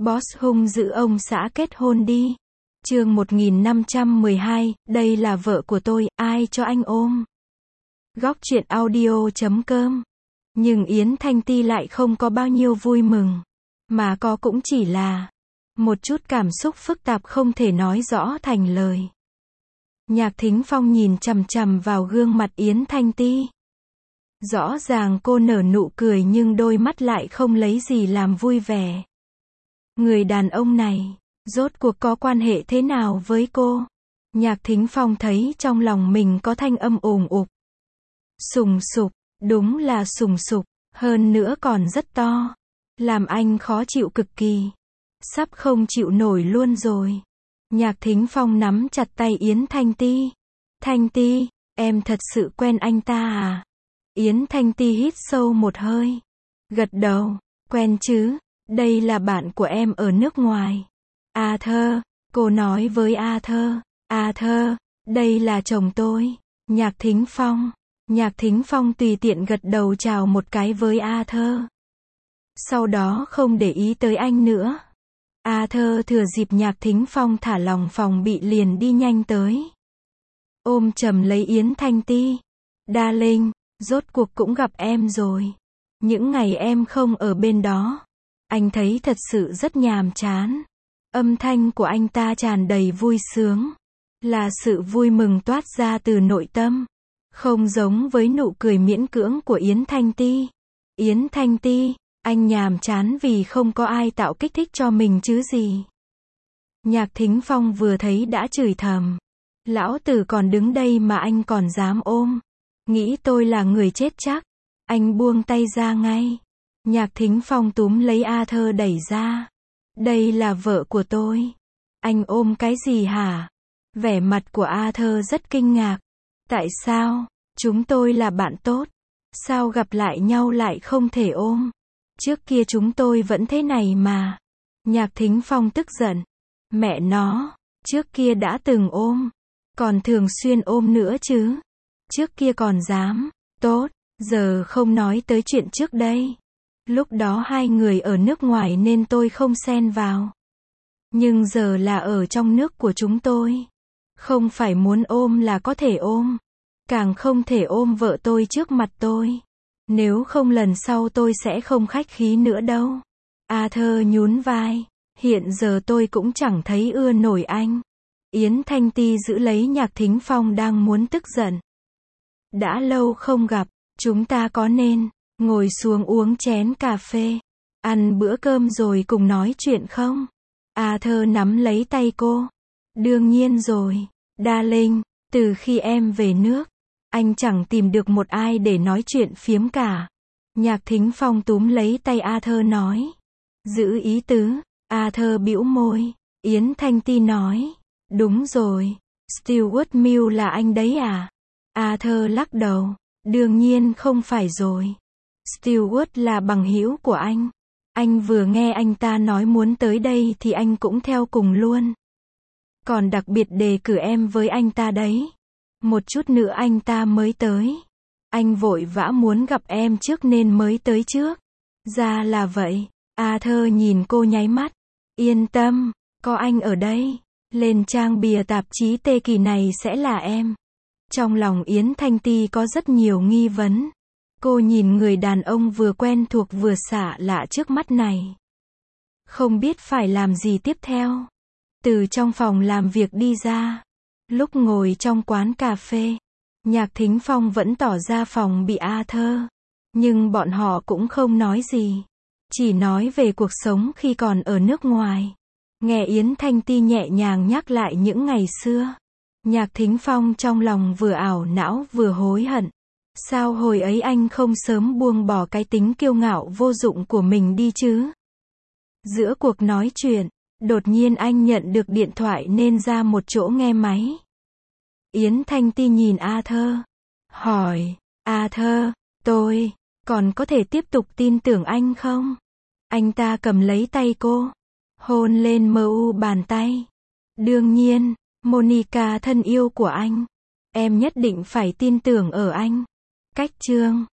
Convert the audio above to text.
Boss hung dữ ông xã kết hôn đi. Chương 1512, đây là vợ của tôi, ai cho anh ôm? Góc truyện audio.com. Nhưng Yến Thanh Ti lại không có bao nhiêu vui mừng, mà có cũng chỉ là một chút cảm xúc phức tạp không thể nói rõ thành lời. Nhạc Thính Phong nhìn chằm chằm vào gương mặt Yến Thanh Ti. Rõ ràng cô nở nụ cười nhưng đôi mắt lại không lấy gì làm vui vẻ. Người đàn ông này, rốt cuộc có quan hệ thế nào với cô? Nhạc Thính Phong thấy trong lòng mình có thanh âm ồm ộp. Sùng sục, đúng là sùng sục, hơn nữa còn rất to. Làm anh khó chịu cực kỳ. Sắp không chịu nổi luôn rồi. Nhạc Thính Phong nắm chặt tay Yến Thanh Ti. Thanh Ti, em thật sự quen anh ta à? Yến Thanh Ti hít sâu một hơi. Gật đầu, quen chứ, đây là bạn của em ở nước ngoài. Arthur, cô nói với Arthur. Arthur, đây là chồng tôi. Nhạc Thính Phong. Nhạc Thính Phong tùy tiện gật đầu chào một cái với Arthur. Sau đó không để ý tới anh nữa. Arthur thừa dịp Nhạc Thính Phong thả lỏng phòng bị liền đi nhanh tới. Ôm chầm lấy Yến Thanh Ti. Darling, rốt cuộc cũng gặp em rồi. Những ngày em không ở bên đó, anh thấy thật sự rất nhàm chán. Âm thanh của anh ta tràn đầy vui sướng. Là sự vui mừng toát ra từ nội tâm. Không giống với nụ cười miễn cưỡng của Yến Thanh Ti. Yến Thanh Ti, anh nhàm chán vì không có ai tạo kích thích cho mình chứ gì. Nhạc Thính Phong vừa thấy đã chửi thầm. Lão tử còn đứng đây mà anh còn dám ôm. Nghĩ tôi là người chết chắc. Anh buông tay ra ngay. Nhạc Thính Phong túm lấy Arthur đẩy ra. Đây là vợ của tôi. Anh ôm cái gì hả? Vẻ mặt của Arthur rất kinh ngạc. Tại sao? Chúng tôi là bạn tốt. Sao gặp lại nhau lại không thể ôm? Trước kia chúng tôi vẫn thế này mà. Nhạc Thính Phong tức giận. Mẹ nó, trước kia đã từng ôm. Còn thường xuyên ôm nữa chứ. Trước kia còn dám. Tốt, giờ không nói tới chuyện trước đây. Lúc đó hai người ở nước ngoài nên tôi không xen vào. Nhưng giờ là ở trong nước của chúng tôi. Không phải muốn ôm là có thể ôm. Càng không thể ôm vợ tôi trước mặt tôi. Nếu không lần sau tôi sẽ không khách khí nữa đâu. Arthur nhún vai. Hiện giờ tôi cũng chẳng thấy ưa nổi anh. Yến Thanh Ti giữ lấy Nhạc Thính Phong đang muốn tức giận. Đã lâu không gặp, chúng ta có nên ngồi xuống uống chén cà phê, ăn bữa cơm rồi cùng nói chuyện không? Arthur nắm lấy tay cô. Đương nhiên rồi, Darling, từ khi em về nước, anh chẳng tìm được một ai để nói chuyện phiếm cả. Nhạc Thính Phong túm lấy tay Arthur nói. Giữ ý tứ. Arthur bĩu môi. Yến Thanh Ti nói. Đúng rồi, Stewart Mill là anh đấy à? Arthur lắc đầu. Đương nhiên không phải rồi. Stewart là bằng hữu của anh. Anh vừa nghe anh ta nói muốn tới đây thì anh cũng theo cùng luôn. Còn đặc biệt đề cử em với anh ta đấy. Một chút nữa anh ta mới tới. Anh vội vã muốn gặp em trước nên mới tới trước. Ra là vậy. Arthur nhìn cô nháy mắt. Yên tâm, có anh ở đây. Lên trang bìa tạp chí Tê Kỳ này sẽ là em. Trong lòng Yến Thanh Ti có rất nhiều nghi vấn. Cô nhìn người đàn ông vừa quen thuộc vừa xạ lạ trước mắt này. Không biết phải làm gì tiếp theo. Từ trong phòng làm việc đi ra. Lúc ngồi trong quán cà phê, Nhạc Thính Phong vẫn tỏ ra phòng bị Arthur. Nhưng bọn họ cũng không nói gì. Chỉ nói về cuộc sống khi còn ở nước ngoài. Nghe Yến Thanh Ti nhẹ nhàng nhắc lại những ngày xưa. Nhạc Thính Phong trong lòng vừa ảo não vừa hối hận. Sao hồi ấy anh không sớm buông bỏ cái tính kiêu ngạo vô dụng của mình đi chứ? Giữa cuộc nói chuyện, đột nhiên anh nhận được điện thoại nên ra một chỗ nghe máy. Yến Thanh Ti nhìn Arthur. Hỏi, Arthur, tôi còn có thể tiếp tục tin tưởng anh không? Anh ta cầm lấy tay cô. Hôn lên mu bàn tay. Đương nhiên, Monica thân yêu của anh. Em nhất định phải tin tưởng ở anh. Cách chương